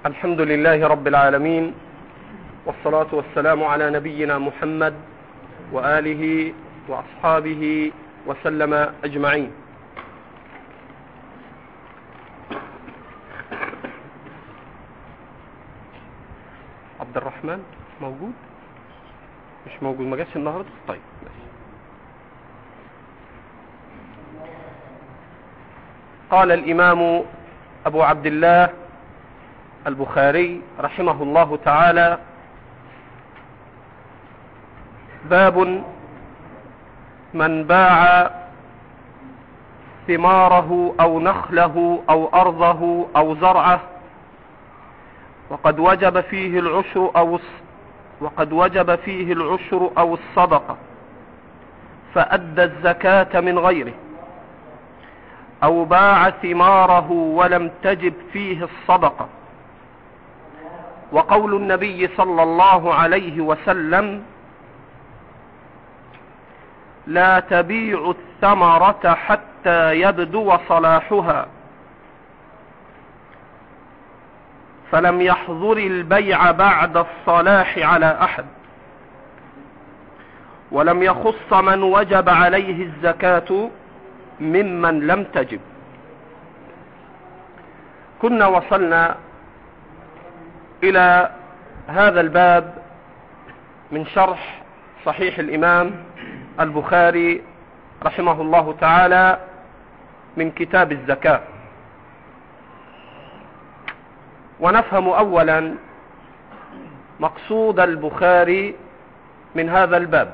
الحمد لله رب العالمين، والصلاة والسلام على نبينا محمد وآله وأصحابه وسلم أجمعين. عبد الرحمن موجود؟ مش موجود، ما جاش النهارده. طيب ماشي. قال الإمام أبو عبد الله البخاري رحمه الله تعالى: باب من باع ثماره أو نخله أو أرضه أو زرعه وقد وجب فيه العشر أو الصدقة فأدى الزكاة من غيره، أو باع ثماره ولم تجب فيه الصدقة. وقول النبي صلى الله عليه وسلم: لا تبيع الثمرة حتى يبدو صلاحها، فلم يحظر البيع بعد الصلاح على أحد، ولم يخص من وجب عليه الزكاة ممن لم تجب. كنا وصلنا إلى هذا الباب من شرح صحيح الإمام البخاري رحمه الله تعالى من كتاب الزكاة، ونفهم أولا مقصود البخاري من هذا الباب،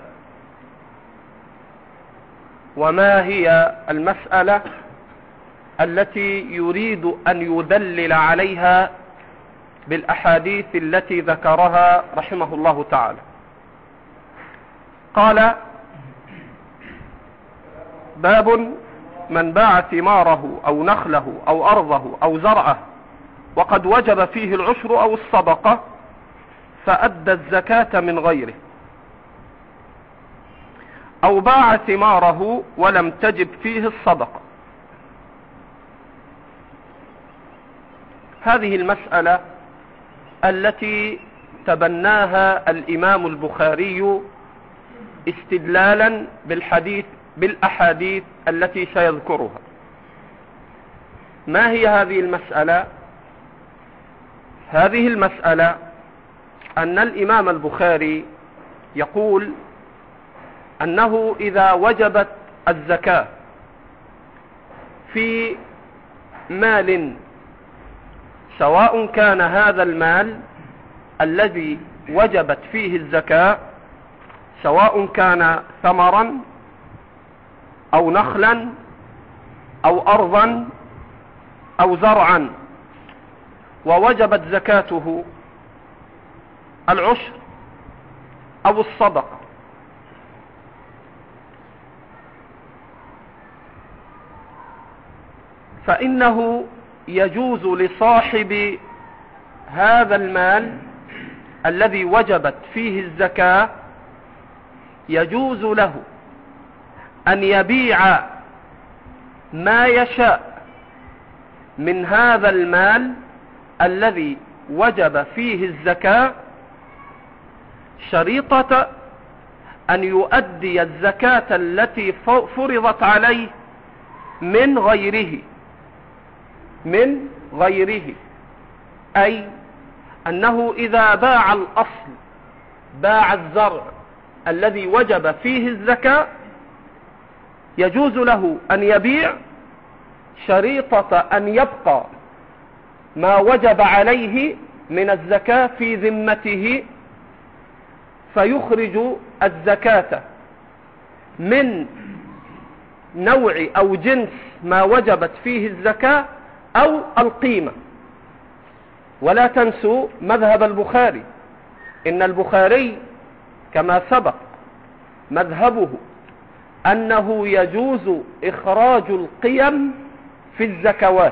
وما هي المسألة التي يريد أن يدلل عليها بالأحاديث التي ذكرها رحمه الله تعالى. قال: باب من باع ثماره أو نخله أو أرضه أو زرعه وقد وجب فيه العشر أو الصدقة فأدى الزكاة من غيره، أو باع ثماره ولم تجب فيه الصدقة. هذه المسألة التي تبناها الإمام البخاري استدلالا بالأحاديث التي سيذكرها. ما هي هذه المسألة؟ هذه المسألة أن الإمام البخاري يقول أنه إذا وجبت الزكاة في مال، سواء كان هذا المال الذي وجبت فيه الزكاة سواء كان ثمرا أو نخلا أو أرضا أو زرعا، ووجبت زكاته العشر أو الصدقة، فإنه يجوز لصاحب هذا المال الذي وجبت فيه الزكاة، يجوز له أن يبيع ما يشاء من هذا المال الذي وجب فيه الزكاة، شريطة أن يؤدي الزكاة التي فرضت عليه من غيره، أي أنه إذا باع الأصل، باع الزرع الذي وجب فيه الزكاة، يجوز له أن يبيع شريطة أن يبقى ما وجب عليه من الزكاة في ذمته، فيخرج الزكاة من نوع أو جنس ما وجبت فيه الزكاة أو القيمة. ولا تنسوا مذهب البخاري، إن البخاري كما سبق مذهبه أنه يجوز إخراج القيم في الزكوات،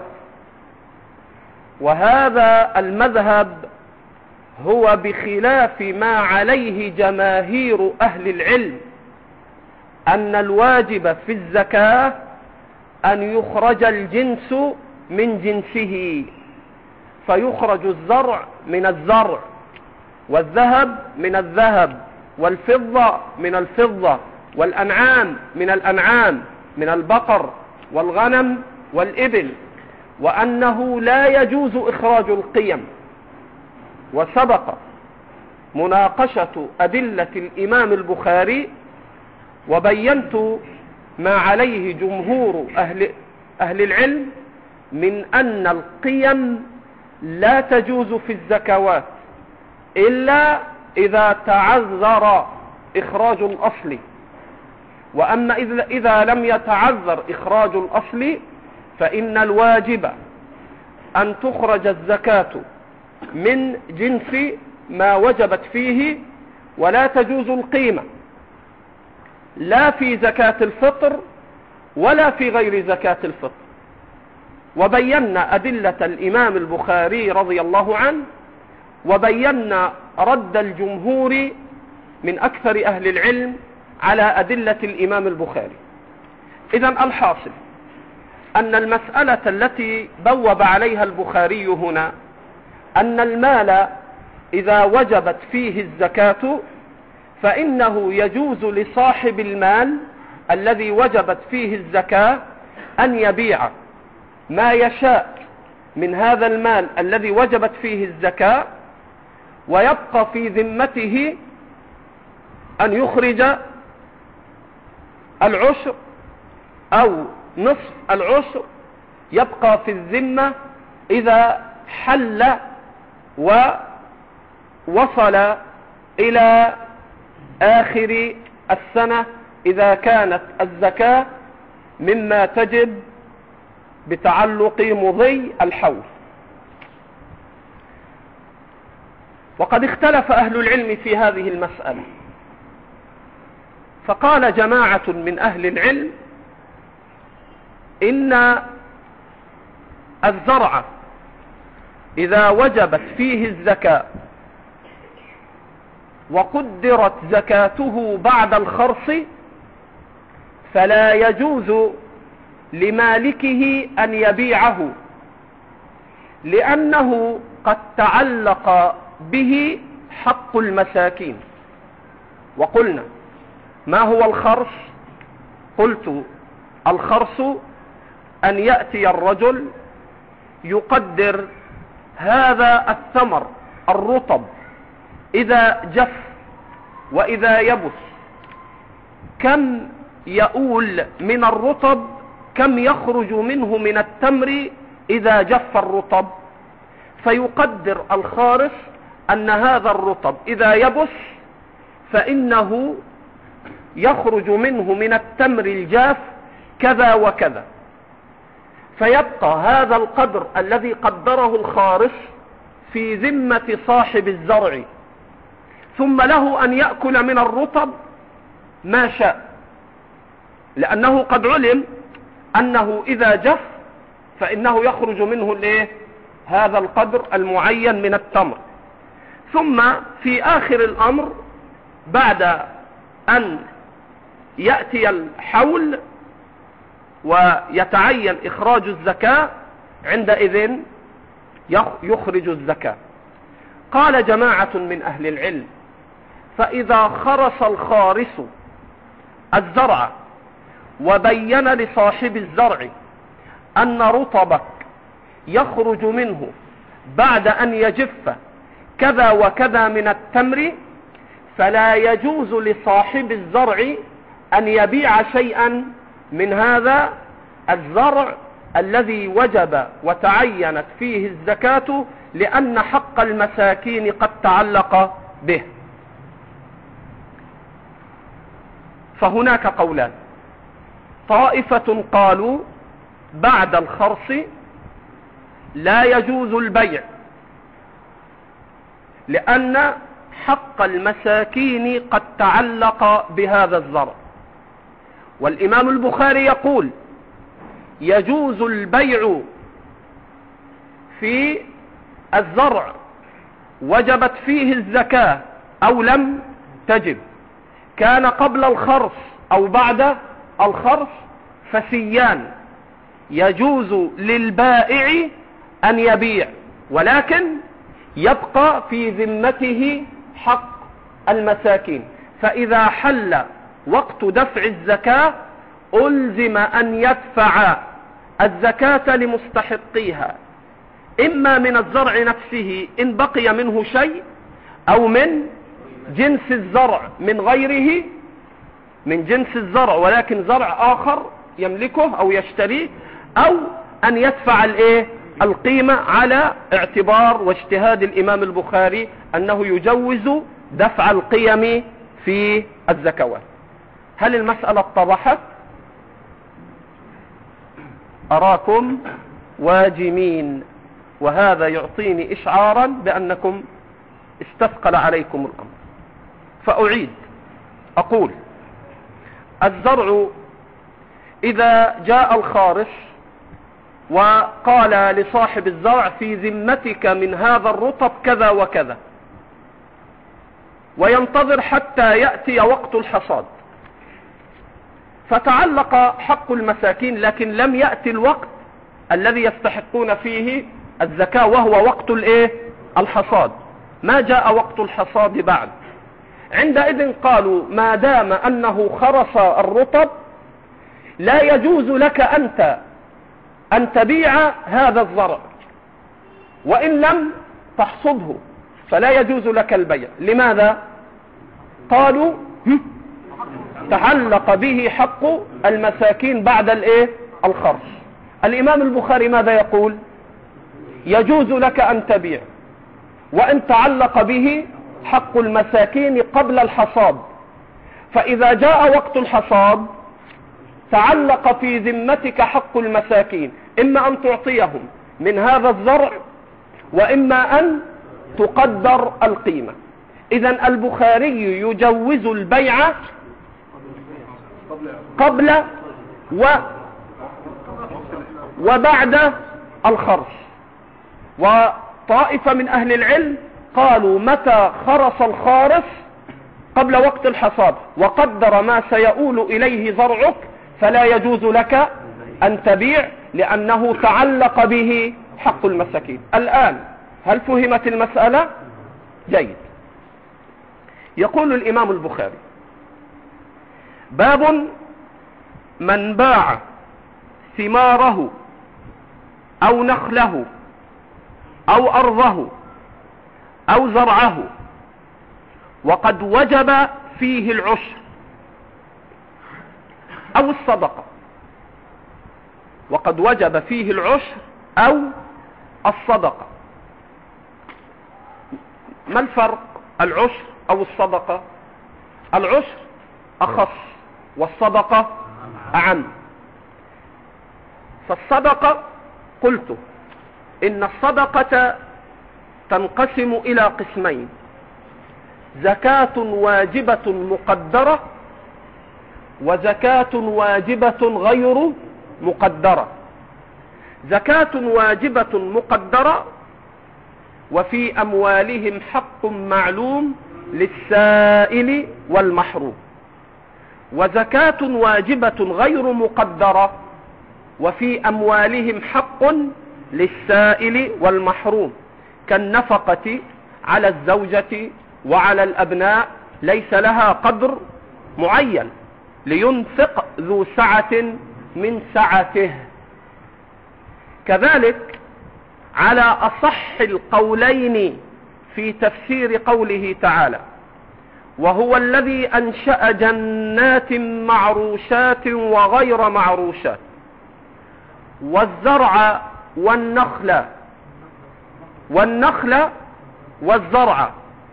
وهذا المذهب هو بخلاف ما عليه جماهير أهل العلم، أن الواجب في الزكاة أن يخرج الجنس من جنسه، فيخرج الزرع من الزرع، والذهب من الذهب، والفضة من الفضة، والأنعام من الأنعام، من البقر والغنم والإبل، وأنه لا يجوز إخراج القيم. وسبق مناقشة أدلة الإمام البخاري، وبينت ما عليه جمهور أهل العلم من أن القيم لا تجوز في الزكوات إلا إذا تعذر إخراج الأصل، وأما إذا لم يتعذر إخراج الأصل فإن الواجب أن تخرج الزكاة من جنس ما وجبت فيه، ولا تجوز القيمة لا في زكاة الفطر ولا في غير زكاة الفطر. وبينا أدلة الإمام البخاري رضي الله عنه، وبينا رد الجمهور من أكثر أهل العلم على أدلة الإمام البخاري. إذن الحاصل أن المسألة التي بوب عليها البخاري هنا أن المال إذا وجبت فيه الزكاة فإنه يجوز لصاحب المال الذي وجبت فيه الزكاة أن يبيع ما يشاء من هذا المال الذي وجبت فيه الزكاة، ويبقى في ذمته أن يخرج العشر أو نصف العشر، يبقى في الذمة إذا حل ووصل إلى آخر السنة، إذا كانت الزكاة مما تجب بتعلق مضي الحول. وقد اختلف أهل العلم في هذه المسألة، فقال جماعة من أهل العلم إن الزرع إذا وجبت فيه الزكاة وقدرت زكاته بعد الخرص فلا يجوز لمالكه أن يبيعه، لأنه قد تعلق به حق المساكين. وقلنا ما هو الخرص؟ قلت الخرص أن يأتي الرجل يقدر هذا الثمر الرطب إذا جف وإذا يبس كم يؤول من الرطب، كم يخرج منه من التمر إذا جف الرطب، فيقدر الخارص أن هذا الرطب إذا يبس فإنه يخرج منه من التمر الجاف كذا وكذا، فيبقى هذا القدر الذي قدره الخارص في ذمة صاحب الزرع، ثم له أن يأكل من الرطب ما شاء، لأنه قد علم أنه إذا جف فإنه يخرج منه هذا القدر المعين من التمر. ثم في آخر الأمر بعد أن يأتي الحول ويتعين إخراج الزكاة عندئذ يخرج الزكاة. قال جماعة من أهل العلم فإذا خرص الخارص الزرع وبين لصاحب الزرع أن رطبك يخرج منه بعد أن يجف كذا وكذا من التمر، فلا يجوز لصاحب الزرع أن يبيع شيئا من هذا الزرع الذي وجب وتعينت فيه الزكاة، لأن حق المساكين قد تعلق به. فهناك قولان: طائفة قالوا بعد الخرص لا يجوز البيع لأن حق المساكين قد تعلق بهذا الزرع، والإمام البخاري يقول يجوز البيع في الزرع وجبت فيه الزكاة أو لم تجب، كان قبل الخرص أو بعد الخرص، فسيان يجوز للبائع أن يبيع ولكن يبقى في ذمته حق المساكين. فإذا حل وقت دفع الزكاة ألزم أن يدفع الزكاة لمستحقيها، إما من الزرع نفسه إن بقي منه شيء، أو من جنس الزرع من غيره، من جنس الزرع ولكن زرع آخر يملكه أو يشتريه، أو أن يدفع القيمة، على اعتبار واجتهاد الإمام البخاري أنه يجوز دفع القيم في الزكوات. هل المسألة اتضحت؟ أراكم واجمين، وهذا يعطيني إشعارا بأنكم استثقل عليكم الأمر. فأعيد أقول: الزرع إذا جاء الخارص وقال لصاحب الزرع في ذمتك من هذا الرطب كذا وكذا، وينتظر حتى يأتي وقت الحصاد، فتعلق حق المساكين لكن لم يأتي الوقت الذي يستحقون فيه الزكاة، وهو وقت الحصاد، ما جاء وقت الحصاد بعد. عندئذ قالوا: ما دام أنه خرص الرطب لا يجوز لك أنت أن تبيع هذا الزرع، وإن لم تحصده فلا يجوز لك البيع. لماذا؟ قالوا: تعلق به حق المساكين بعد الخرص. الإمام البخاري ماذا يقول؟ يجوز لك أن تبيع وإن تعلق به حق المساكين قبل الحصاد، فإذا جاء وقت الحصاد تعلق في ذمتك حق المساكين، إما أن تعطيهم من هذا الزرع وإما أن تقدر القيمة. إذن البخاري يجوز البيع قبل وبعد الخرص. وطائفة من أهل العلم قالوا: متى خرص الخارص قبل وقت الحصاد وقدر ما سيؤول إليه زرعك فلا يجوز لك أن تبيع، لأنه تعلق به حق المساكين. الآن هل فهمت المسألة؟ جيد. يقول الإمام البخاري: باب من باع ثماره أو نخله أو أرضه أو زرعه وقد وجب فيه العشر أو الصدقة، وقد وجب فيه العشر أو الصدقة. ما الفرق؟ العشر أو الصدقة؟ العشر أخص والصدقة أعم. فالصدقة قلت إن الصدقة تنقسم إلى قسمين: زكاة واجبة مقدرة وزكاة واجبة غير مقدرة. زكاة واجبة مقدرة: وفي أموالهم حق معلوم للسائل والمحروم. وزكاة واجبة غير مقدرة: وفي أموالهم حق للسائل والمحروم، كالنفقة على الزوجة وعلى الأبناء، ليس لها قدر معين، لينفق ذو سعة من سعته. كذلك على أصح القولين في تفسير قوله تعالى: وهو الذي أنشأ جنات معروشات وغير معروشات والزرع والنخل والزرع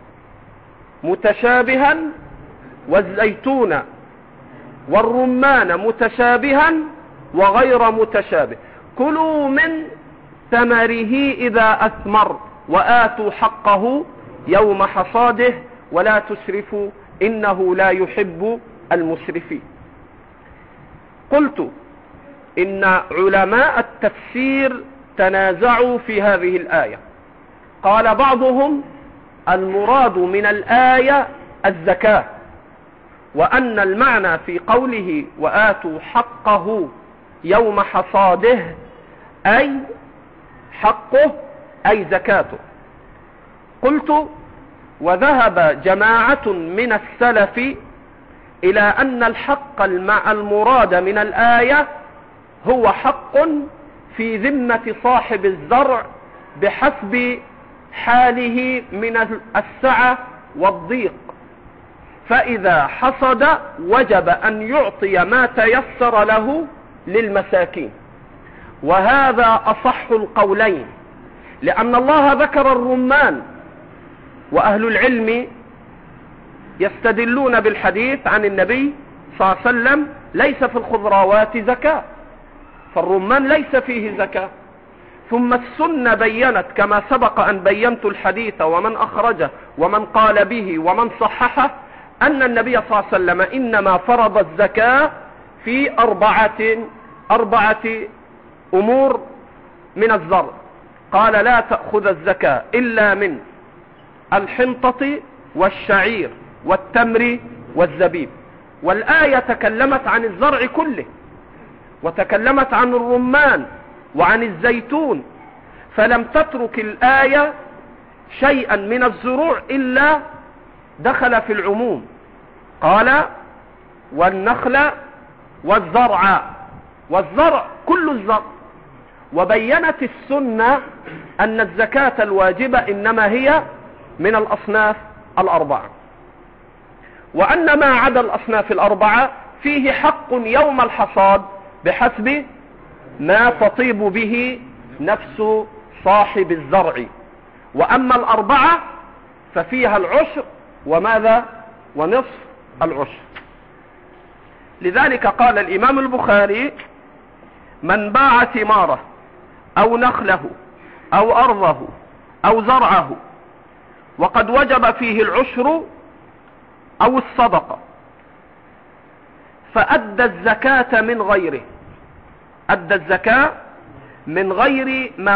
متشابها والزيتون والرمان متشابها وغير متشابه، كلوا من ثمره إذا أثمر وآتوا حقه يوم حصاده ولا تسرفوا إنه لا يحب المسرفين. قلت إن علماء التفسير تنازعوا في هذه الآية. قال بعضهم: المراد من الآية الزكاة، وأن المعنى في قوله وآتوا حقه يوم حصاده أي حقه أي زكاته. قلت: وذهب جماعة من السلف إلى أن الحق المراد من الآية هو حق في ذمة صاحب الزرع بحسب حاله من السعة والضيق، فإذا حصد وجب أن يعطي ما تيسر له للمساكين. وهذا أصح القولين، لأن الله ذكر الرمان، وأهل العلم يستدلون بالحديث عن النبي صلى الله عليه وسلم: ليس في الخضروات زكاة، فالرمان ليس فيه زكاة. ثم السنة بينت كما سبق أن بينت الحديث ومن أخرجه ومن قال به ومن صححه أن النبي صلى الله عليه وسلم إنما فرض الزكاة في أربعة أمور من الزرع. قال: لا تأخذ الزكاة إلا من الحنطة والشعير والتمر والزبيب. والآية تكلمت عن الزرع كله، وتكلمت عن الرمان وعن الزيتون، فلم تترك الآية شيئا من الزروع إلا دخل في العموم. قال: والنخل والزرع، والزرع كل الزرع. وبينت السنة أن الزكاة الواجبة إنما هي من الأصناف الأربعة، وأن ما عدا الأصناف الأربعة فيه حق يوم الحصاد بحسب ما تطيب به نفس صاحب الزرع. وأما الأربعة ففيها العشر وماذا؟ ونصف العشر. لذلك قال الإمام البخاري: من باع ثماره أو نخله أو أرضه أو زرعه وقد وجب فيه العشر أو الصدقة فأدى الزكاة من غيره، أدى الزكاة من غير ما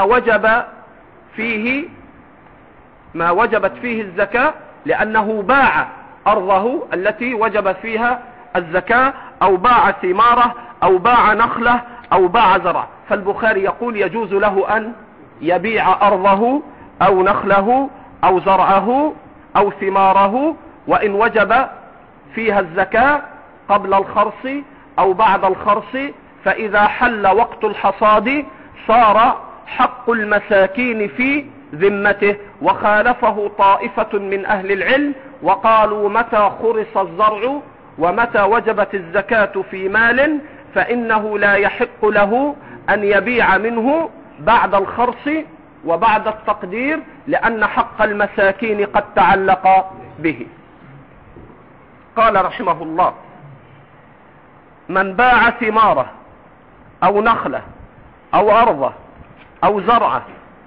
وجبت فيه الزكاة، لأنه باع أرضه التي وجبت فيها الزكاة، أو باع ثماره، أو باع نخله، أو باع زرع. فالبخاري يقول: يجوز له أن يبيع أرضه أو نخله أو زرعه أو ثماره وإن وجب فيها الزكاة قبل الخرص أو بعد الخرص، فإذا حل وقت الحصاد صار حق المساكين في ذمته. وخالفه طائفة من أهل العلم وقالوا: متى خرص الزرع ومتى وجبت الزكاة في مال فإنه لا يحق له أن يبيع منه بعد الخرص وبعد التقدير، لأن حق المساكين قد تعلق به. قال رحمه الله: من باع ثماره أو نخله أو أرضه أو زرعه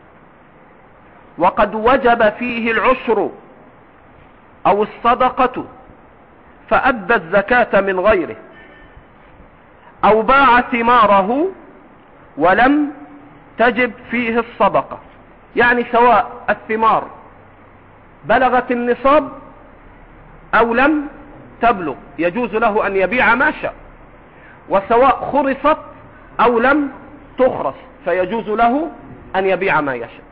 وقد وجب فيه العشر أو الصدقة فأدى الزكاة من غيره، أو باع ثماره ولم تجب فيه الصدقة، يعني سواء الثمار بلغت النصاب أو لم تبلغ يجوز له أن يبيع ما شاء، وسواء خرصت أو لم تخرص فيجوز له أن يبيع ما يشاء.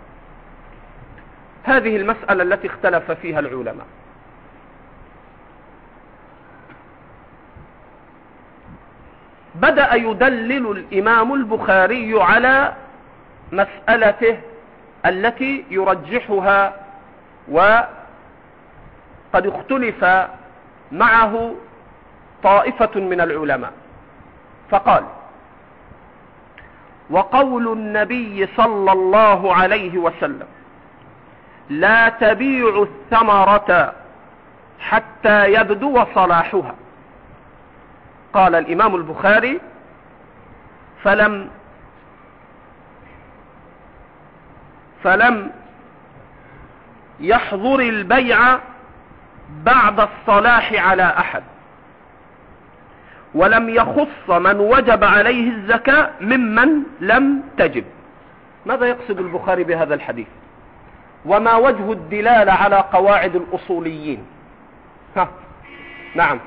هذه المسألة التي اختلف فيها العلماء. بدأ يدلل الإمام البخاري على مسألته التي يرجحها وقد اختلف معه طائفة من العلماء، فقال: وقول النبي صلى الله عليه وسلم: لا تبيع الثمرة حتى يبدو صلاحها. قال الإمام البخاري: فلم يحظر البيع بعد الصلاح على أحد، ولم يخص من وجب عليه الزكاة ممن لم تجب. ماذا يقصد البخاري بهذا الحديث؟ وما وجه الدلالة على قواعد الأصوليين؟ نعم.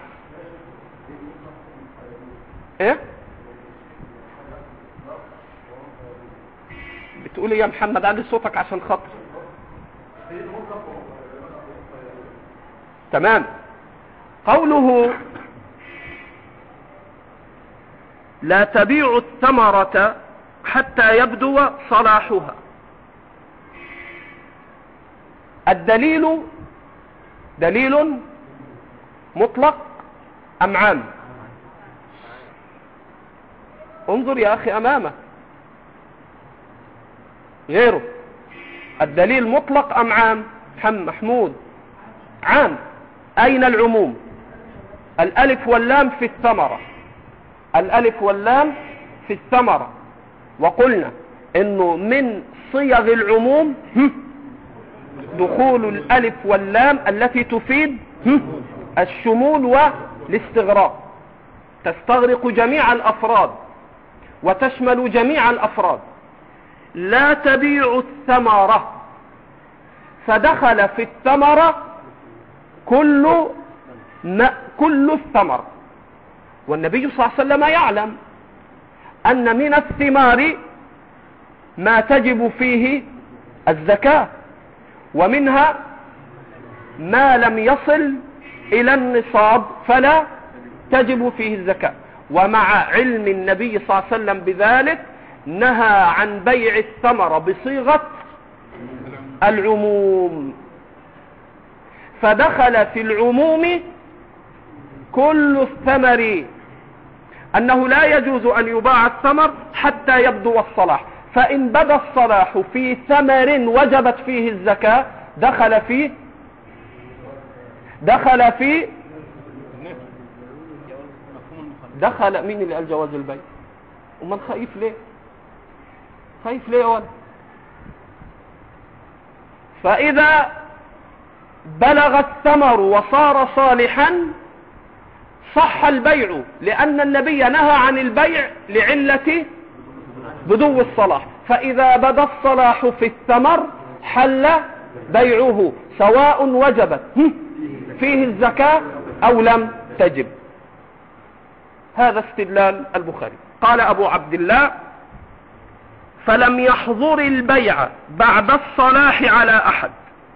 ايه؟ بتقول ايه يا محمد؟ علي صوتك عشان خاطر. تمام. قوله لا تبيع الثمرة حتى يبدو صلاحها، الدليل دليل مطلق أم عام؟ انظر يا أخي أمامك، غيره. الدليل مطلق أم عام؟ محمود عام. أين العموم؟ الألف واللام في الثمرة، الألف واللام في الثمرة. وقلنا إنه من صيغ العموم دخول الألف واللام التي تفيد الشمول والاستغراق، تستغرق جميع الأفراد وتشمل جميع الأفراد. لا تبيع الثمرة، فدخل في الثمرة كل الثمر. والنبي صلى الله عليه وسلم يعلم أن من الثمار ما تجب فيه الزكاة، ومنها ما لم يصل إلى النصاب فلا تجب فيه الزكاة. ومع علم النبي صلى الله عليه وسلم بذلك نهى عن بيع الثمرة بصيغة العموم، فدخل في العموم كل الثمر، أنه لا يجوز أن يباع الثمر حتى يبدو الصلاح. فإن بدا الصلاح في ثمر وجبت فيه الزكاة دخل مين اللي قال جواز البيع؟ ومن خايف ليه؟ خايف ليه يا ولد؟ فإذا بلغ الثمر وصار صالحا صح البيع، لأن النبي نهى عن البيع لعلة بدو الصلاح. فإذا بدا الصلاح في الثمر حل بيعه، سواء وجبت فيه الزكاة أو لم تجب. هذا استدلال البخاري. قال أبو عبد الله: فلم يحظر البيع بعد الصلاح على أحد،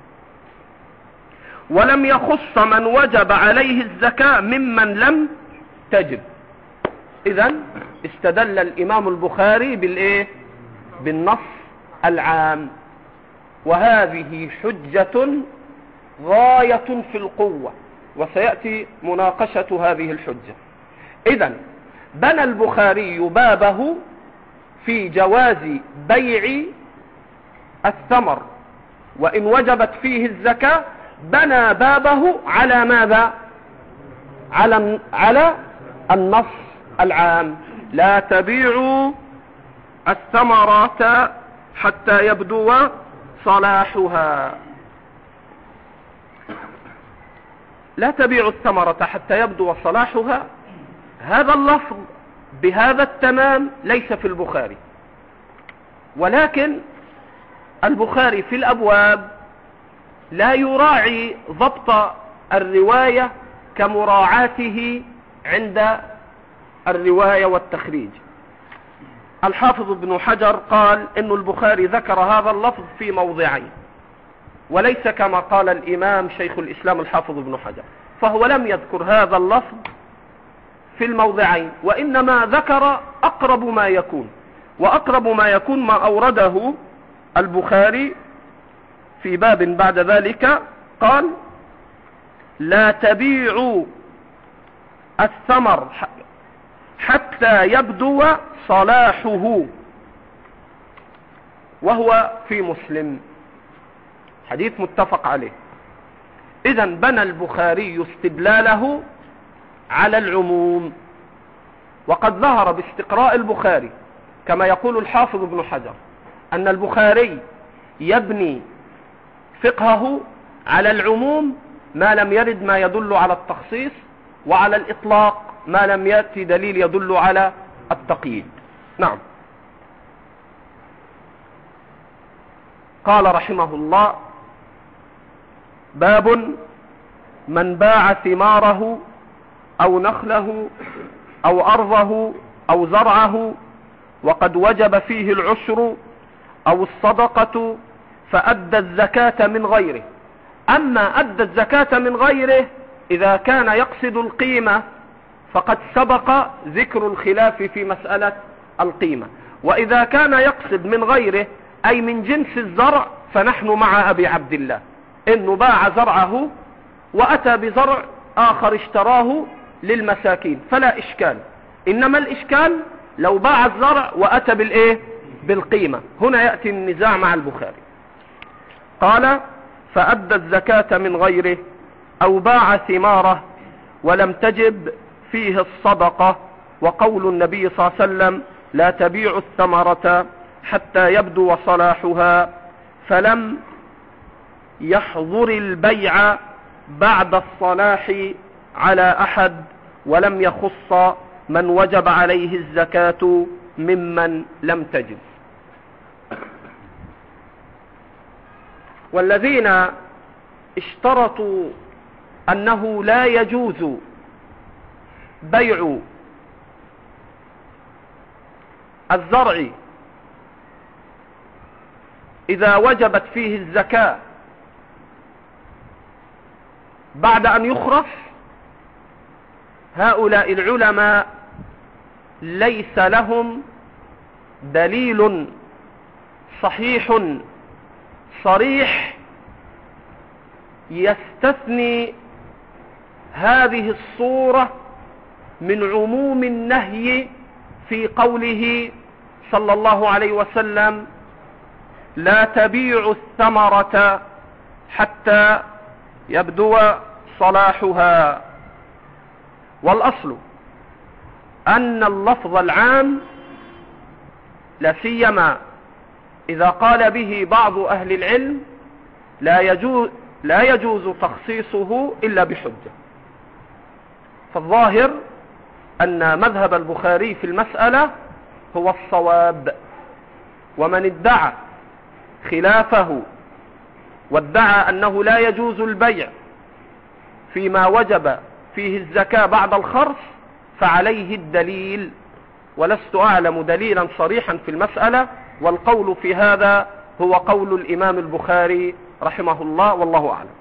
ولم يخص من وجب عليه الزكاة ممن لم تجب. إذن استدل الإمام البخاري بالنص العام، وهذه حجة غاية في القوة، وسيأتي مناقشة هذه الحجة. إذن بنى البخاري بابه في جواز بيع الثمر وإن وجبت فيه الزكاة، بنى بابه على ماذا؟ على النص العام: لا تبيعوا الثمرات حتى يبدو صلاحها. لا تبيعوا الثمرة حتى يبدو صلاحها، هذا اللفظ بهذا التمام ليس في البخاري، ولكن البخاري في الأبواب لا يراعي ضبط الرواية كمراعاته عند الرواية والتخريج. الحافظ ابن حجر قال إن البخاري ذكر هذا اللفظ في موضعين، وليس كما قال الإمام شيخ الإسلام الحافظ ابن حجر، فهو لم يذكر هذا اللفظ في الموضعين، وإنما ذكر أقرب ما يكون، وأقرب ما يكون ما أورده البخاري في باب بعد ذلك. قال: لا تبيعوا الثمر حتى يبدو صلاحه، وهو في مسلم، حديث متفق عليه. إذن بنى البخاري استدلاله على العموم، وقد ظهر باستقراء البخاري كما يقول الحافظ ابن حجر أن البخاري يبني فقهه على العموم ما لم يرد ما يدل على التخصيص، وعلى الإطلاق ما لم يأتي دليل يدل على التقييد. نعم. قال رحمه الله: باب من باع ثماره أو نخله أو أرضه أو زرعه وقد وجب فيه العشر أو الصدقة فأدى الزكاة من غيره. أما أدى الزكاة من غيره إذا كان يقصد القيمة فقد سبق ذكر الخلاف في مسألة القيمة. وإذا كان يقصد من غيره أي من جنس الزرع فنحن مع أبي عبد الله، إنه باع زرعه وأتى بزرع آخر اشتراه للمساكين فلا إشكال. إنما الإشكال لو باع الزرع وأتى بالإيه؟ بالقيمة. هنا يأتي النزاع مع البخاري. قال فأدى الزكاة من غيره أو باع ثماره ولم تجب فيه الصدقة. وقول النبي صلى الله عليه وسلم لا تبيع الثمرة حتى يبدو صلاحها، فلم يحظر البيع بعد الصلاح على أحد، ولم يخص من وجب عليه الزكاة ممن لم تجب. والذين اشترطوا أنه لا يجوز بيع الزرع إذا وجبت فيه الزكاة بعد أن يخرف، هؤلاء العلماء ليس لهم دليل صحيح صريح يستثني هذه الصورة من عموم النهي في قوله صلى الله عليه وسلم لا تبيع الثمرة حتى يبدو صلاحها. والأصل أن اللفظ العام لا سيما إذا قال به بعض أهل العلم لا يجوز تخصيصه إلا بحجة. فالظاهر أن مذهب البخاري في المسألة هو الصواب، ومن ادعى خلافه وادعى أنه لا يجوز البيع فيما وجب فيه الزكاة بعد الخرص فعليه الدليل، ولست أعلم دليلا صريحا في المسألة، والقول في هذا هو قول الإمام البخاري رحمه الله، والله أعلم.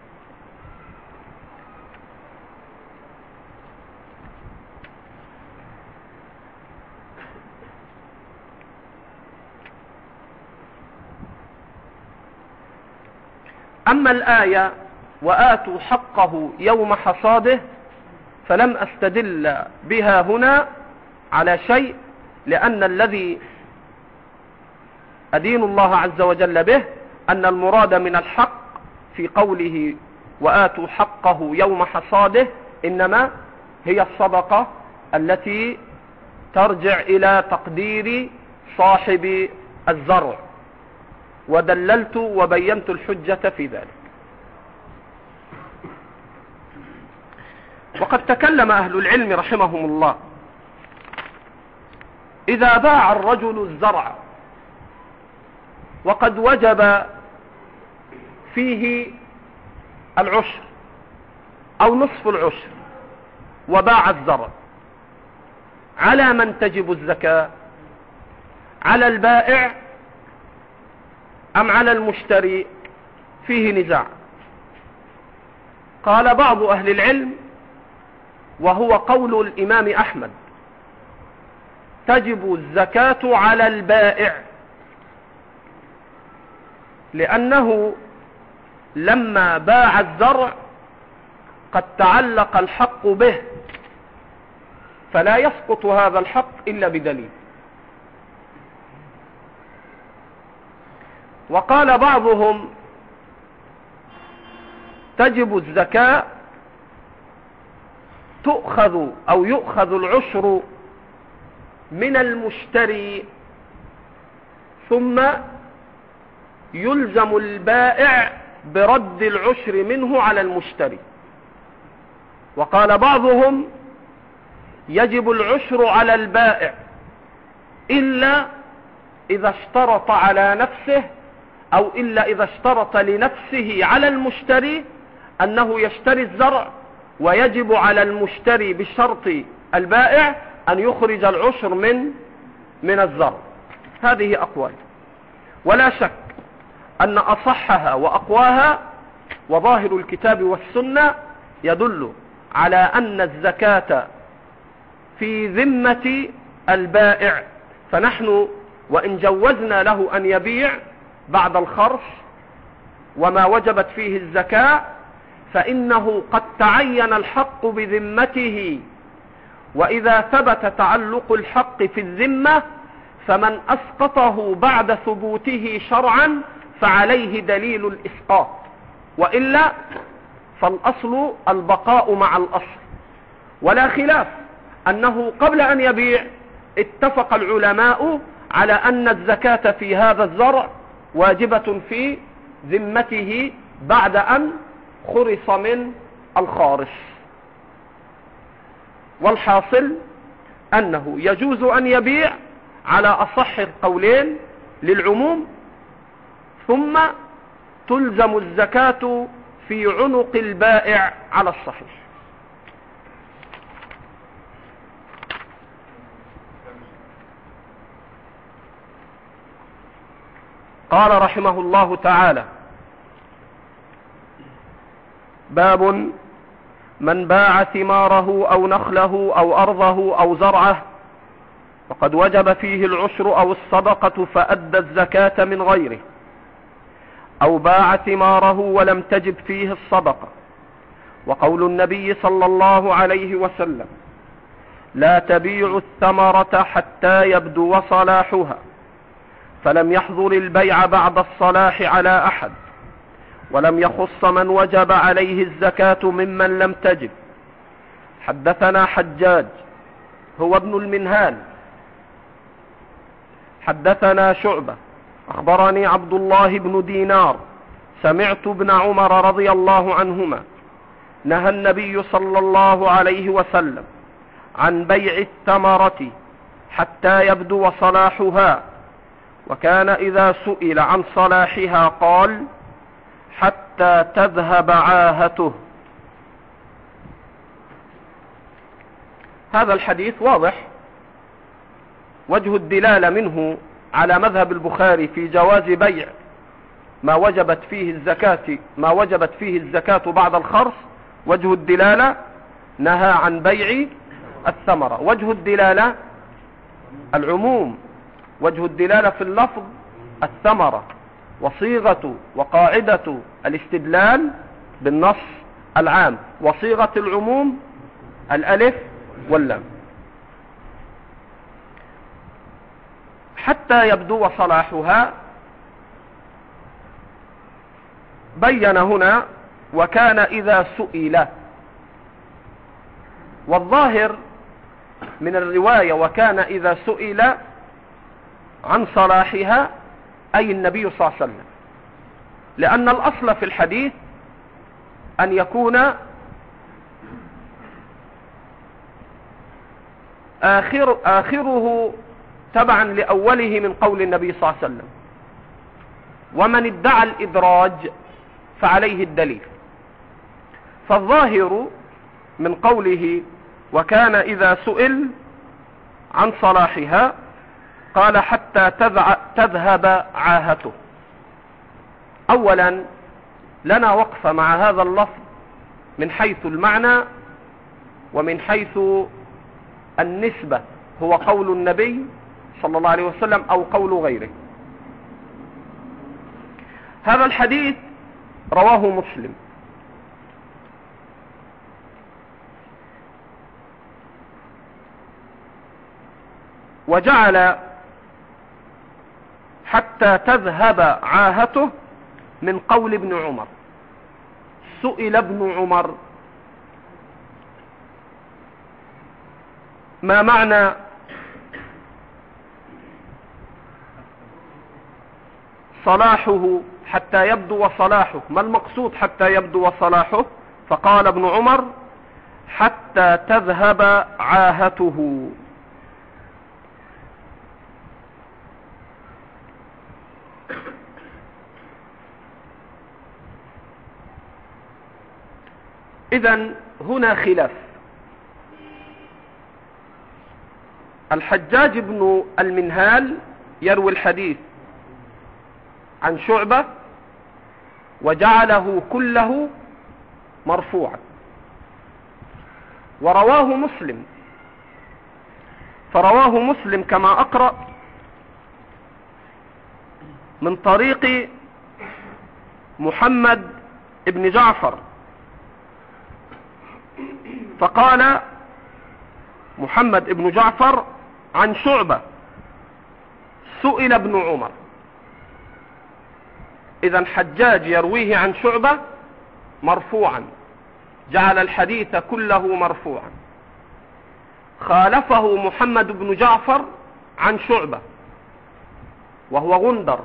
أما الآية وآتوا حقه يوم حصاده فلم أستدل بها هنا على شيء، لأن الذي أدين الله عز وجل به أن المراد من الحق في قوله وآتوا حقه يوم حصاده إنما هي الصدقة التي ترجع إلى تقدير صاحب الزرع، ودللت وبينت الحجة في ذلك. وقد تكلم أهل العلم رحمهم الله إذا باع الرجل الزرع وقد وجب فيه العشر أو نصف العشر وباع الزرع، على من تجب الزكاة؟ على البائع أم على المشتري؟ فيه نزاع. قال بعض أهل العلم وهو قول الإمام أحمد تجب الزكاة على البائع، لأنه لما باع الزرع قد تعلق الحق به، فلا يسقط هذا الحق إلا بدليل. وقال بعضهم تجب الزكاة تؤخذ أو يؤخذ العشر من المشتري ثم يلزم البائع برد العشر منه على المشتري. وقال بعضهم يجب العشر على البائع إلا إذا اشترط على نفسه أو إلا إذا اشترط لنفسه على المشتري أنه يشتري الزرع، ويجب على المشتري بشرط البائع أن يخرج العشر من الزرع. هذه أقوال. ولا شك أن أصحها وأقواها وظاهر الكتاب والسنة يدل على أن الزكاة في ذمة البائع، فنحن وإن جوزنا له أن يبيع بعد الخرص وما وجبت فيه الزكاة، فإنه قد تعين الحق بذمته، وإذا ثبت تعلق الحق في الذمة فمن أسقطه بعد ثبوته شرعا فعليه دليل الإسقاط، وإلا فالأصل البقاء مع الأصل. ولا خلاف أنه قبل أن يبيع اتفق العلماء على أن الزكاة في هذا الزرع واجبة في ذمته بعد أن خرص من الخارص. والحاصل أنه يجوز أن يبيع على أصح القولين للعموم، ثم تلزم الزكاة في عنق البائع على الصحيح. قال رحمه الله تعالى: باب من باع ثماره أو نخله أو أرضه أو زرعه وقد وجب فيه العشر أو الصدقة فأدى الزكاة من غيره، أو باع ثماره ولم تجب فيه الصدقة. وقول النبي صلى الله عليه وسلم: لا تبيع الثمرة حتى يبدو صلاحها، فلم يحظر البيع بعد الصلاح على أحد، ولم يخص من وجب عليه الزكاة ممن لم تجب. حدثنا حجاج هو ابن المنهال حدثنا شعبة أخبرني عبد الله بن دينار سمعت ابن عمر رضي الله عنهما نهى النبي صلى الله عليه وسلم عن بيع الثمرة حتى يبدو صلاحها، وكان إذا سئل عن صلاحها قال: حتى تذهب عاهته. هذا الحديث واضح، وجه الدلالة منه على مذهب البخاري في جواز بيع ما وجبت فيه الزكاة بعد الخرص. وجه الدلالة نهى عن بيع الثمرة. وجه الدلالة العموم، وجه الدلالة في اللفظ الثمرة، وصيغة وقاعدة الاستدلال بالنص العام، وصيغة العموم الألف واللام. حتى يبدو صلاحها بين هنا وكان إذا سئل، والظاهر من الرواية وكان إذا سئل عن صلاحها أي النبي صلى الله عليه وسلم، لأن الأصل في الحديث أن يكون آخره تبعا لأوله من قول النبي صلى الله عليه وسلم، ومن ادعى الإدراج فعليه الدليل. فالظاهر من قوله وكان إذا سئل عن صلاحها قال: حتى تذهب عاهته. أولا لنا وقفة مع هذا اللفظ من حيث المعنى ومن حيث النسبة، هو قول النبي صلى الله عليه وسلم أو قول غيره. هذا الحديث رواه مسلم، وجعل حتى تذهب عاهته من قول ابن عمر. سئل ابن عمر: ما معنى صلاحه حتى يبدو صلاحه؟ ما المقصود حتى يبدو صلاحه؟ فقال ابن عمر: حتى تذهب عاهته. إذن هنا خلاف. الحجاج بن المنهال يروي الحديث عن شعبة وجعله كله مرفوعا. ورواه مسلم، فرواه مسلم كما أقرأ من طريق محمد ابن جعفر، فقال محمد ابن جعفر عن شعبة سئل ابن عمر. إذن حجاج يرويه عن شعبة مرفوعا، جعل الحديث كله مرفوعا. خالفه محمد بن جعفر عن شعبة وهو غندر،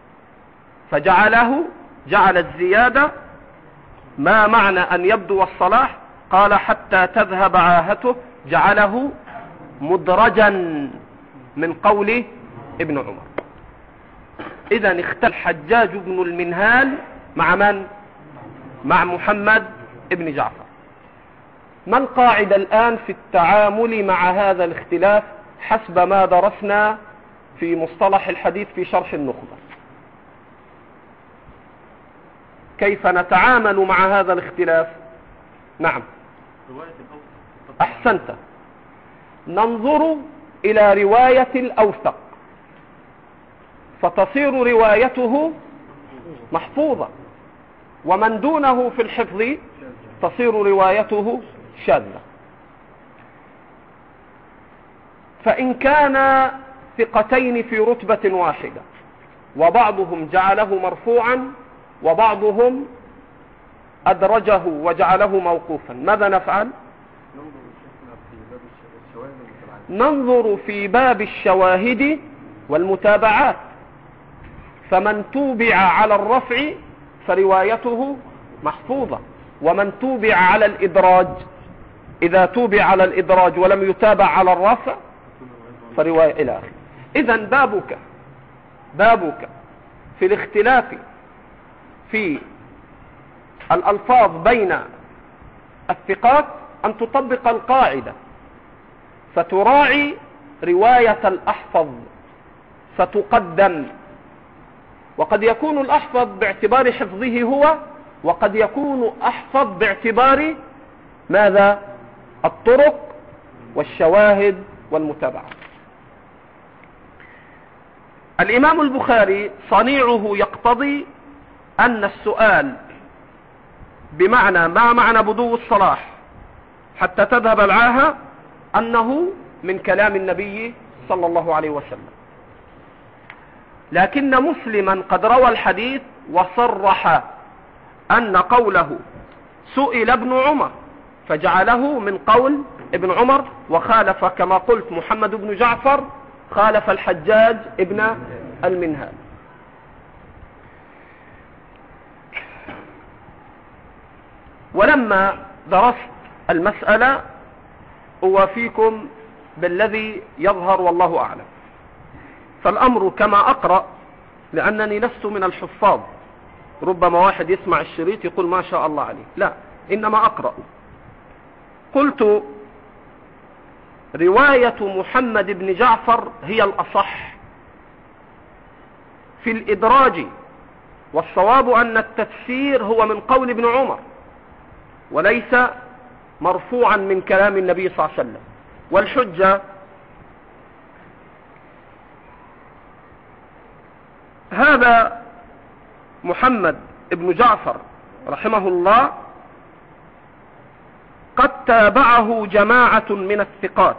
جعل الزيادة ما معنى أن يبدو الصلاح، قال حتى تذهب عاهته، جعله مدرجا من قول ابن عمر. إذن اختل حجاج بن المنهال مع من؟ مع محمد ابن جعفر. ما القاعدة الآن في التعامل مع هذا الاختلاف حسب ما درسنا في مصطلح الحديث في شرح النخبة؟ كيف نتعامل مع هذا الاختلاف؟ نعم، أحسنت. ننظر إلى رواية الأوثق فتصير روايته محفوظة، ومن دونه في الحفظ تصير روايته شاذة. فإن كان ثقتين في رتبة واحدة وبعضهم جعله مرفوعا وبعضهم أدرجه وجعله موقوفا، ماذا نفعل؟ ننظر في باب الشواهد والمتابعات، فمن توبع على الرفع فروايته محفوظة، ومن توبع على الإدراج، إذا توبع على الإدراج ولم يتابع على الرفع فرواية إلى آخره. إذن بابك في الاختلاف في الألفاظ بين الثقات أن تطبق القاعدة، فتراعي رواية الأحفظ فتقدم. وقد يكون الأحفظ باعتبار حفظه هو، وقد يكون أحفظ باعتبار ماذا؟ الطرق والشواهد والمتابعة. الإمام البخاري صنيعه يقتضي أن السؤال بمعنى ما معنى بدو الصلاح حتى تذهب العاهة أنه من كلام النبي صلى الله عليه وسلم، لكن مسلما قد روى الحديث وصرح أن قوله سئل ابن عمر فجعله من قول ابن عمر، وخالف كما قلت محمد بن جعفر، خالف الحجاج ابن المنهال. ولما درست المسألة أوافيكم بالذي يظهر والله أعلم، فالأمر كما أقرأ، لأنني لست من الحفاظ، ربما واحد يسمع الشريط يقول ما شاء الله عليه، لا، إنما أقرأ. قلت رواية محمد بن جعفر هي الأصح في الإدراج، والصواب أن التفسير هو من قول ابن عمر وليس مرفوعا من كلام النبي صلى الله عليه وسلم. والحجة هذا محمد بن جعفر رحمه الله قد تابعه جماعة من الثقات،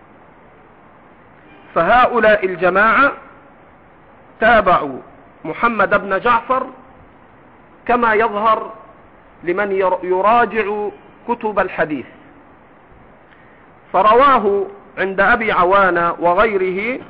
فهؤلاء الجماعة تابعوا محمد بن جعفر كما يظهر لمن يراجع كتب الحديث. فرواه عند أبي عوانة وغيره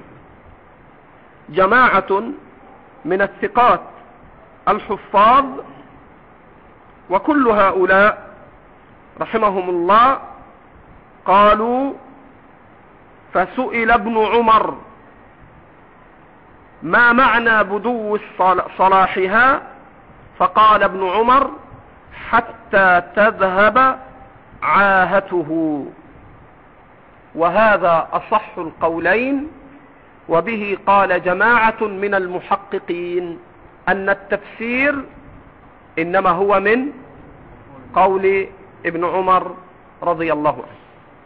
جماعة من الثقات الحفاظ، وكل هؤلاء رحمهم الله قالوا فسئل ابن عمر ما معنى بدو صلاحها، فقال ابن عمر حتى تذهب عاهته. وهذا أصح القولين، وبه قال جماعة من المحققين أن التفسير إنما هو من قول ابن عمر رضي الله عنه.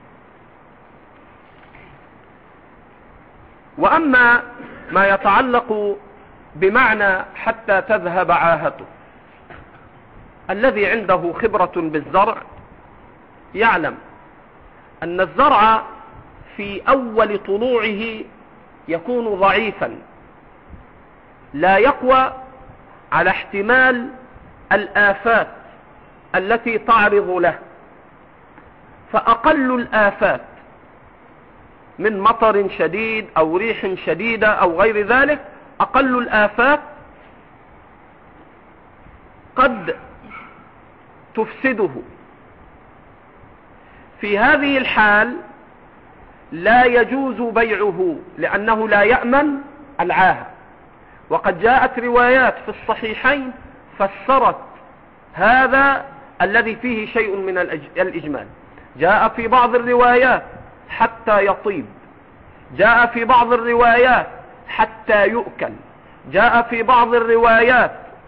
وأما ما يتعلق بمعنى حتى تذهب عاهته، الذي عنده خبرة بالزرع يعلم أن الزرع في أول طلوعه يكون ضعيفا، لا يقوى على احتمال الآفات التي تعرض له، فأقل الآفات من مطر شديد أو ريح شديدة أو غير ذلك، أقل الآفات قد تفسده. في هذه الحال لا يجوز بيعه لأنه لا يأمن العاهة. وقد جاءت روايات في الصحيحين فسرت هذا الذي فيه شيء من الإجمال. جاء في بعض الروايات حتى يطيب، جاء في بعض الروايات حتى يؤكل، جاء في بعض الروايات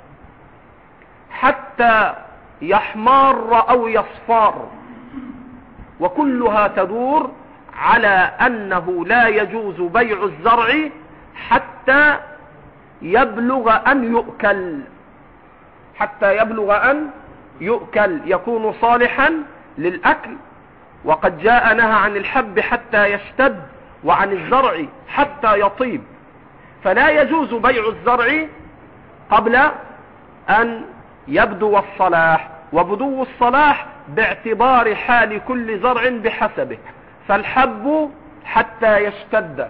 حتى يحمار أو يصفار، وكلها تدور على أنه لا يجوز بيع الزرع حتى يبلغ أن يؤكل، حتى يبلغ أن يؤكل، يكون صالحا للأكل. وقد جاء نهى عن الحب حتى يشتد، وعن الزرع حتى يطيب. فلا يجوز بيع الزرع قبل أن يبدو الصلاح، وبدو الصلاح باعتبار حال كل زرع بحسبه. فالحب حتى يشتد،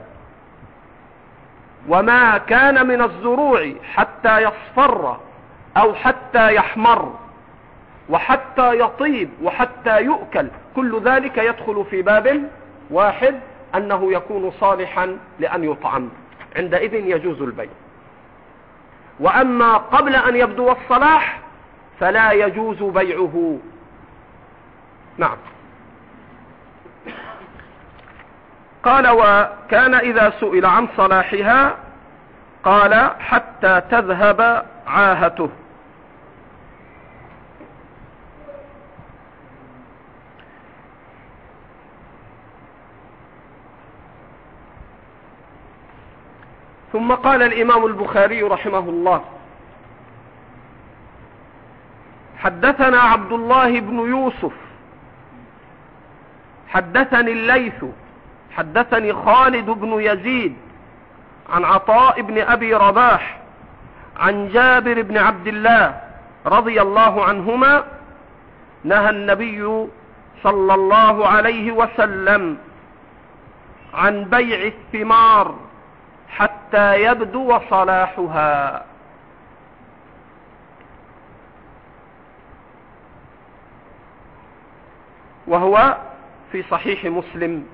وما كان من الزروع حتى يصفر أو حتى يحمر وحتى يطيب وحتى يؤكل، كل ذلك يدخل في باب واحد، أنه يكون صالحا لأن يطعم، عندئذ يجوز البيع. وأما قبل أن يبدو الصلاح فلا يجوز بيعه. نعم. قال: وكان إذا سئل عن صلاحها قال: حتى تذهب عاهته. ثم قال الإمام البخاري رحمه الله: حدثنا عبد الله بن يوسف حدثني الليث حدثني خالد بن يزيد عن عطاء بن أبي رباح عن جابر بن عبد الله رضي الله عنهما: نهى النبي صلى الله عليه وسلم عن بيع الثمار حتى يبدو صلاحها. وهو في صحيح مسلم.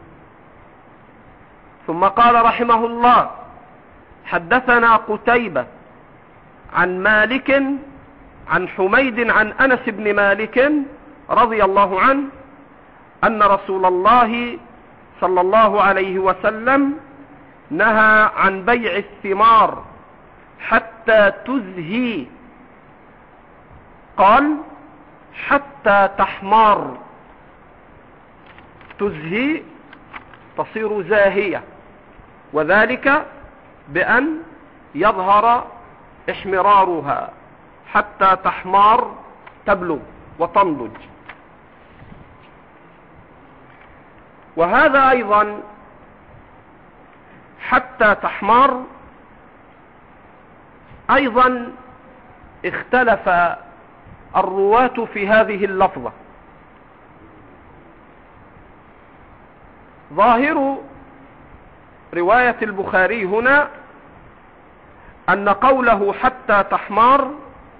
ثم قال رحمه الله: حدثنا قتيبة عن مالك عن حميد عن أنس بن مالك رضي الله عنه أن رسول الله صلى الله عليه وسلم نهى عن بيع الثمار حتى تزهي، قال: حتى تحمر. تزهي تصير زاهية، وذلك بأن يظهر احمرارها حتى تحمار، تبلغ وتنضج. وهذا أيضا حتى تحمار أيضا اختلف الرواة في هذه اللفظة. ظاهر رواية البخاري هنا أن قوله حتى تحمار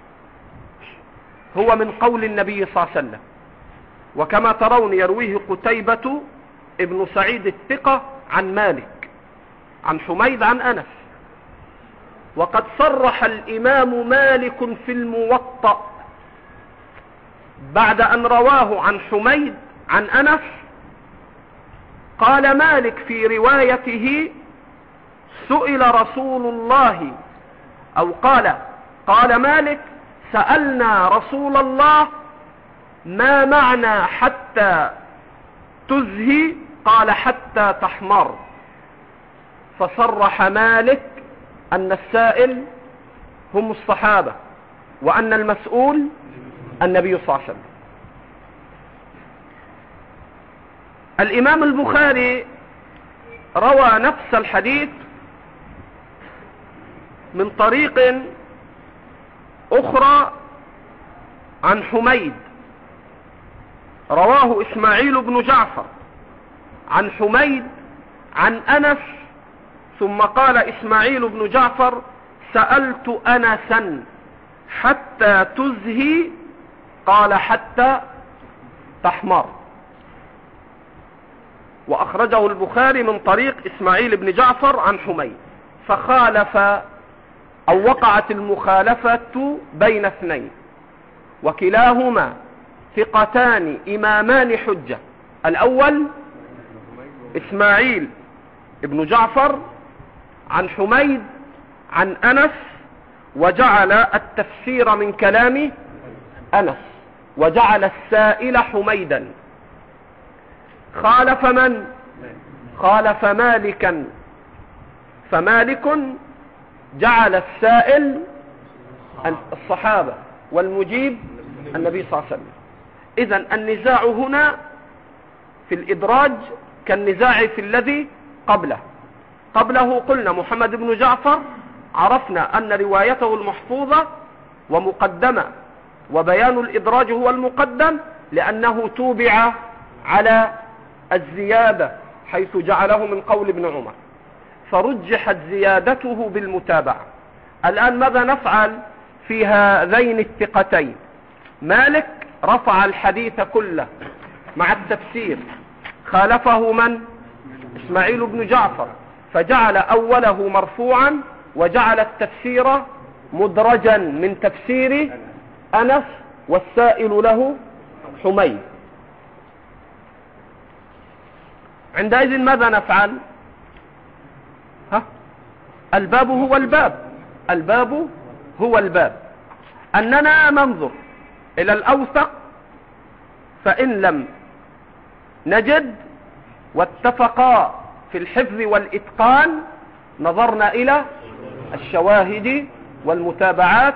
هو من قول النبي صلى الله عليه وسلم، وكما ترون يرويه قتيبة ابن سعيد الثقة عن مالك عن حميد عن أنس. وقد صرح الإمام مالك في الموطأ بعد أن رواه عن حميد عن أنس، قال مالك في روايته: سئل رسول الله، أو قال: قال مالك: سألنا رسول الله ما معنى حتى تزهي؟ قال: حتى تحمر. فصرح مالك أن السائل هم الصحابة، وأن المسؤول النبي صلى الله عليه وسلم. الإمام البخاري روى نفس الحديث من طريق أخرى عن حميد، رواه إسماعيل بن جعفر عن حميد عن أنس، ثم قال إسماعيل بن جعفر: سألت أنسا حتى تزهي؟ قال: حتى تحمر. وأخرجه البخاري من طريق إسماعيل بن جعفر عن حميد، فخالف أو وقعت المخالفة بين اثنين، وكلاهما ثقتان إمامان حجة. الأول إسماعيل بن جعفر عن حميد عن أنس، وجعل التفسير من كلام أنس، وجعل السائل حميدا. خالف من؟ خالف مالكا، فمالك جعل السائل الصحابة والمجيب النبي صلى الله عليه وسلم. إذن النزاع هنا في الإدراج كالنزاع في الذي قبله قلنا محمد بن جعفر، عرفنا أن روايته المحفوظة ومقدمة، وبيان الإدراج هو المقدم لأنه توبع على الزيادة حيث جعله من قول ابن عمر، فرجحت زيادته بالمتابعة. الآن ماذا نفعل في هذين الثقتين؟ مالك رفع الحديث كله مع التفسير، خالفه من؟ إسماعيل بن جعفر، فجعل أوله مرفوعا وجعل التفسير مدرجا من تفسير أنس، والسائل له حميد. عندئذ ماذا نفعل؟ الباب هو الباب، أننا ننظر إلى الأوثق، فإن لم نجد واتفقا في الحفظ والإتقان نظرنا إلى الشواهد والمتابعات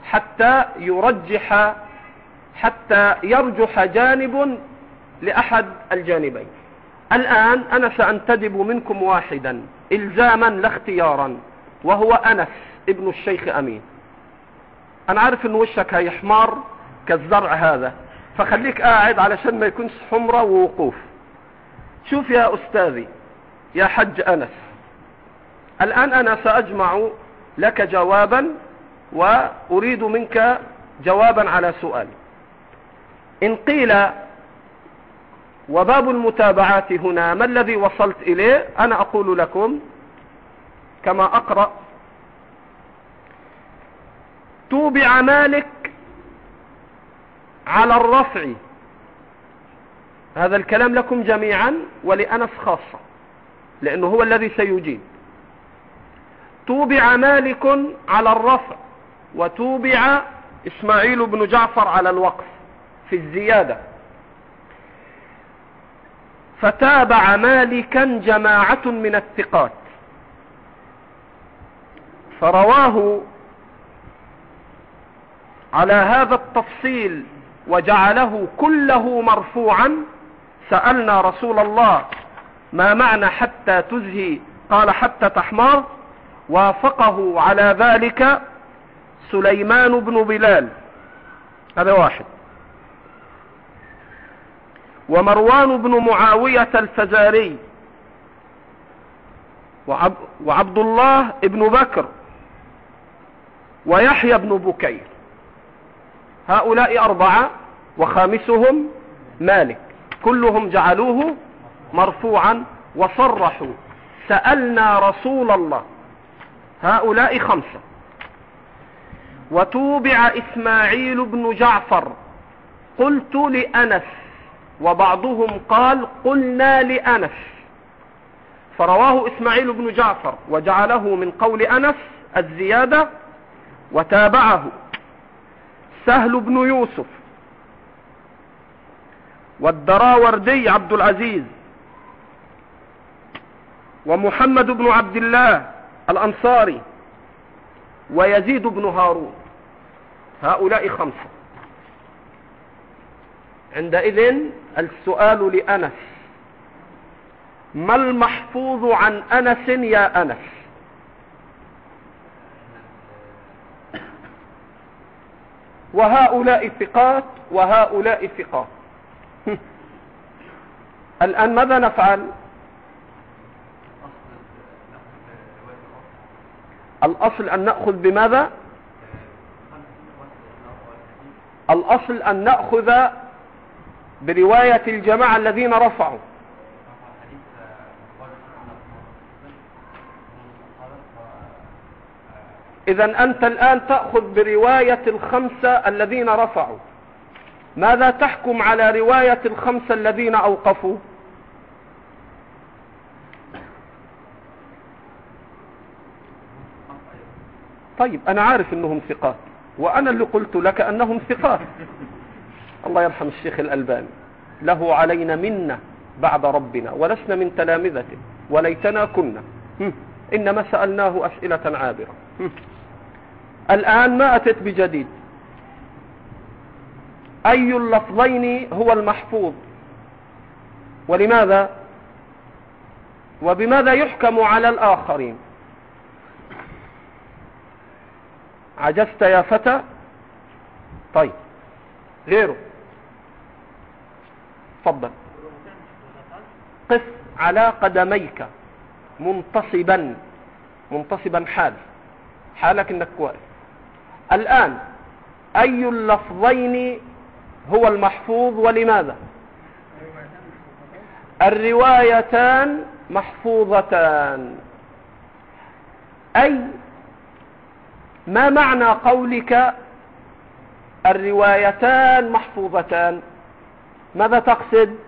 حتى يرجح جانب لأحد الجانبين. الآن أنا سأنتدب منكم واحدا إلزاما لا اختيارا، وهو أنس ابن الشيخ أمين. أنا عارف إن وشك هيحمار كالزرع هذا، فخليك قاعد علشان ما يكونش حمرة ووقوف. شوف يا أستاذي يا حج أنس، الآن أنا سأجمع لك جوابا، وأريد منك جوابا على سؤال. إن قيل وباب المتابعات هنا ما الذي وصلت إليه؟ أنا أقول لكم كما أقرأ: توبع مالك على الرفع. هذا الكلام لكم جميعا ولأنس خاصة، لأنه هو الذي سيجيب. توبع مالك على الرفع، وتوبع إسماعيل بن جعفر على الوقف في الزيادة. فتابع مالكا جماعة من الثقات، فرواه على هذا التفصيل وجعله كله مرفوعا: سألنا رسول الله ما معنى حتى تزهي؟ قال: حتى تحمر. وافقه على ذلك سليمان بن بلال، هذا واحد، ومروان بن معاوية الفزاري، وعبد الله بن بكر، ويحيى بن بكير. هؤلاء أربعة، وخامسهم مالك، كلهم جعلوه مرفوعا وصرحوا: سألنا رسول الله. هؤلاء خمسة. وتوبع إسماعيل بن جعفر، قلت لأنس، وبعضهم قال قلنا لأنس، فرواه إسماعيل بن جعفر وجعله من قول أنس الزيادة، وتابعه سهل بن يوسف والدراوردي عبد العزيز ومحمد بن عبد الله الأنصاري ويزيد بن هارون. هؤلاء 5. عندئذ السؤال لأنس: ما المحفوظ عن أنس يا أنس؟ وهؤلاء ثقات وهؤلاء ثقات. الآن ماذا نفعل؟ الأصل أن نأخذ بماذا؟ الأصل أن نأخذ برواية الجماعة الذين رفعوا. إذن أنت الآن تأخذ برواية 5 الذين رفعوا. ماذا تحكم على رواية 5 الذين أوقفوا؟ طيب أنا عارف أنهم ثقات، وأنا اللي قلت لك أنهم ثقات. الله يرحم الشيخ الألباني، له علينا منا بعد ربنا، ولسنا من تلامذته، وليتنا كنا، إنما سألناه أسئلة عابرة. الآن ما أتت بجديد. أي اللفظين هو المحفوظ؟ ولماذا؟ وبماذا يحكم على الآخرين؟ عجزت يا فتى؟ طيب غيره، تفضل. قف على قدميك منتصبا حالك انك واقف. الآن أي اللفظين هو المحفوظ ولماذا؟ الروايتان محفوظتان. أي ما معنى قولك الروايتان محفوظتان؟ ماذا تقصد؟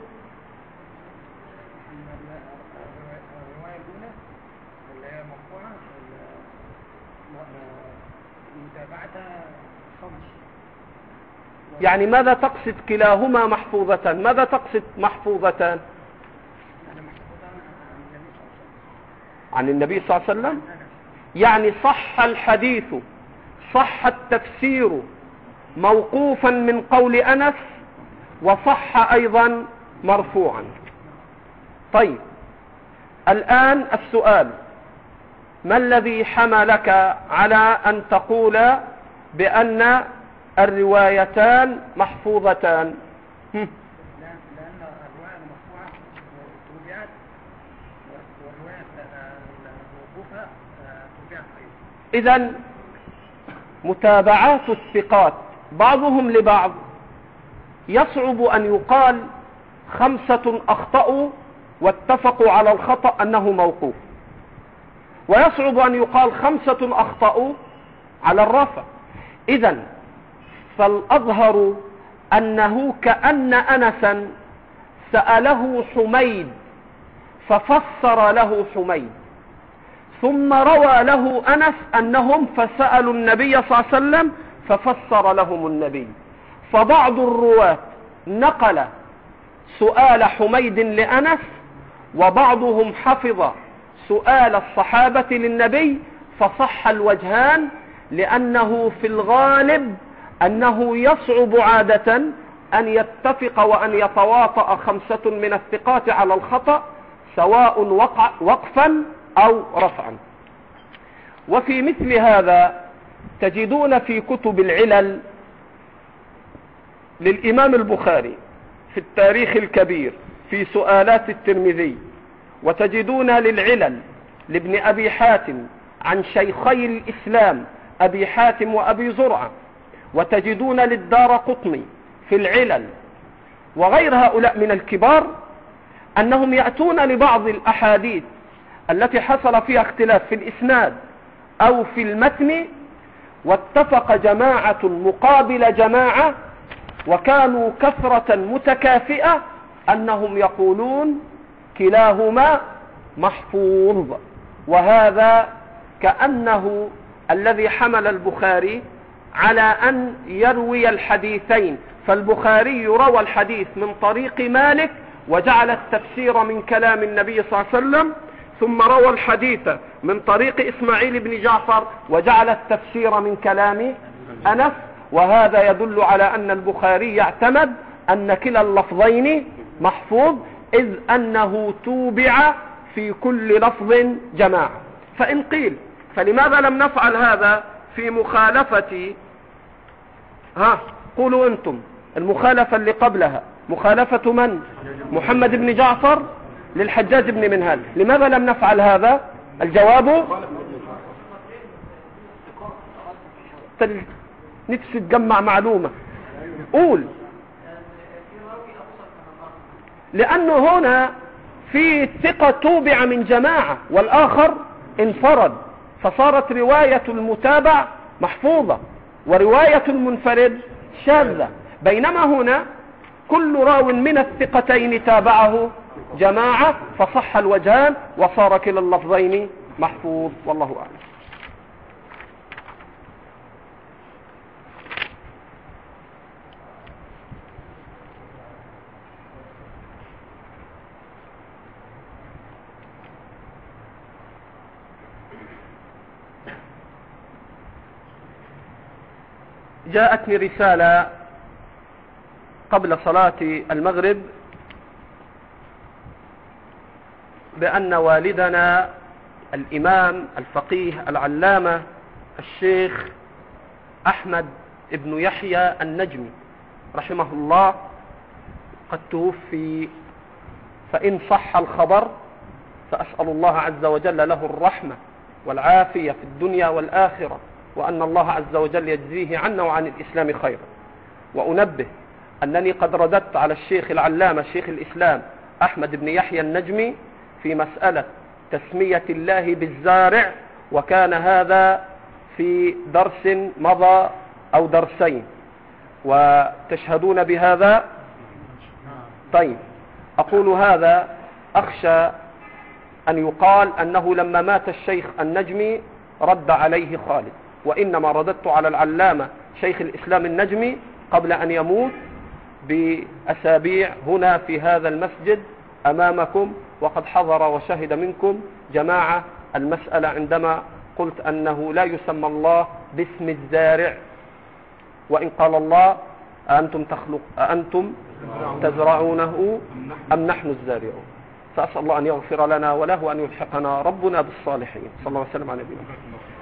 يعني ماذا تقصد كلاهما محفوظتان؟ ماذا تقصد محفوظتان؟ عن النبي صلى الله عليه وسلم، يعني صح الحديث، صح التفسير موقوفا من قول أنس، وصح أيضا مرفوعا. طيب الآن السؤال: ما الذي حملك على أن تقول بأن الروايتان محفوظتان؟ لأن الرواية المرفوعة تبعت، والرواية الموقوفة تبعت أيضا. إذن متابعات الثقات بعضهم لبعض يصعب أن يقال 5 أخطأوا واتفقوا على الخطأ أنه موقوف، ويصعب أن يقال 5 أخطأوا على الرفع. إذن فالأظهر أنه كأن أنسا سأله حميد ففسر له حميد، ثم روى له أنس أنهم فسألوا النبي صلى الله عليه وسلم ففسر لهم النبي. فبعض الرواة نقل سؤال حميد لأنس، وبعضهم حفظ سؤال الصحابة للنبي، فصح الوجهان، لأنه في الغالب أنه يصعب عادة أن يتفق وأن يتواطأ 5 من الثقات على الخطأ، سواء وقفا أو رفعا. وفي مثل هذا تجدون في كتب العلل للإمام البخاري في التاريخ الكبير في سؤالات الترمذي، وتجدون للعلل لابن أبي حاتم عن شيخي الإسلام أبي حاتم وأبي زرعة، وتجدون للدارقطني في العلل وغير هؤلاء من الكبار أنهم يأتون لبعض الأحاديث التي حصل فيها اختلاف في الإسناد أو في المتن، واتفق جماعة مقابل جماعة وكانوا كثرة متكافئة أنهم يقولون كلاهما محفوظ، وهذا كأنه الذي حمل البخاري على أن يروي الحديثين. فالبخاري روى الحديث من طريق مالك وجعل التفسير من كلام النبي صلى الله عليه وسلم، ثم روى الحديث من طريق إسماعيل بن جعفر وجعل التفسير من كلام أنس. وهذا يدل على أن البخاري يعتمد أن كلا اللفظين محفوظ، إذ أنه توبع في كل لفظ جماعة. فإن قيل فلماذا لم نفعل هذا في مخالفة، قولوا أنتم، المخالفة اللي قبلها مخالفة من؟ محمد بن جعفر للحجاج بن منهال. لماذا لم نفعل هذا؟ الجواب نفسي تجمع معلومة، قول. لأنه هنا في ثقة توبع من جماعة والآخر انفرد، فصارت رواية المتابع محفوظة ورواية المنفرد شاذة، بينما هنا كل راو من الثقتين تابعه جماعة فصح الوجهان وصار كلا اللفظين محفوظ، والله أعلم. جاءتني رسالة قبل صلاة المغرب بأن والدنا الإمام الفقيه العلامة الشيخ أحمد ابن يحيى النجمي رحمه الله قد توفي، فإن صح الخبر فأسأل الله عز وجل له الرحمة والعافية في الدنيا والآخرة، وأن الله عز وجل يجزيه عنا وعن الإسلام خيرا. وأنبه أنني قد رددت على الشيخ العلامة شيخ الإسلام أحمد بن يحيى النجمي في مسألة تسمية الله بالزارع، وكان هذا في درس مضى أو درسين، وتشهدون بهذا. طيب، أقول هذا أخشى أن يقال أنه لما مات الشيخ النجمي رد عليه خالد، وإنما رددت على العلامة شيخ الإسلام النجمي قبل أن يموت بأسابيع هنا في هذا المسجد أمامكم، وقد حضر وشهد منكم جماعة المسألة عندما قلت أنه لا يسمى الله باسم الزارع، وإن قال الله أأنتم تزرعونه أم نحن الزارعون. فأسأل الله أن يغفر لنا وله وأن يلحقنا ربنا بالصالحين. صلى الله عليه وسلم على نبينا محمد.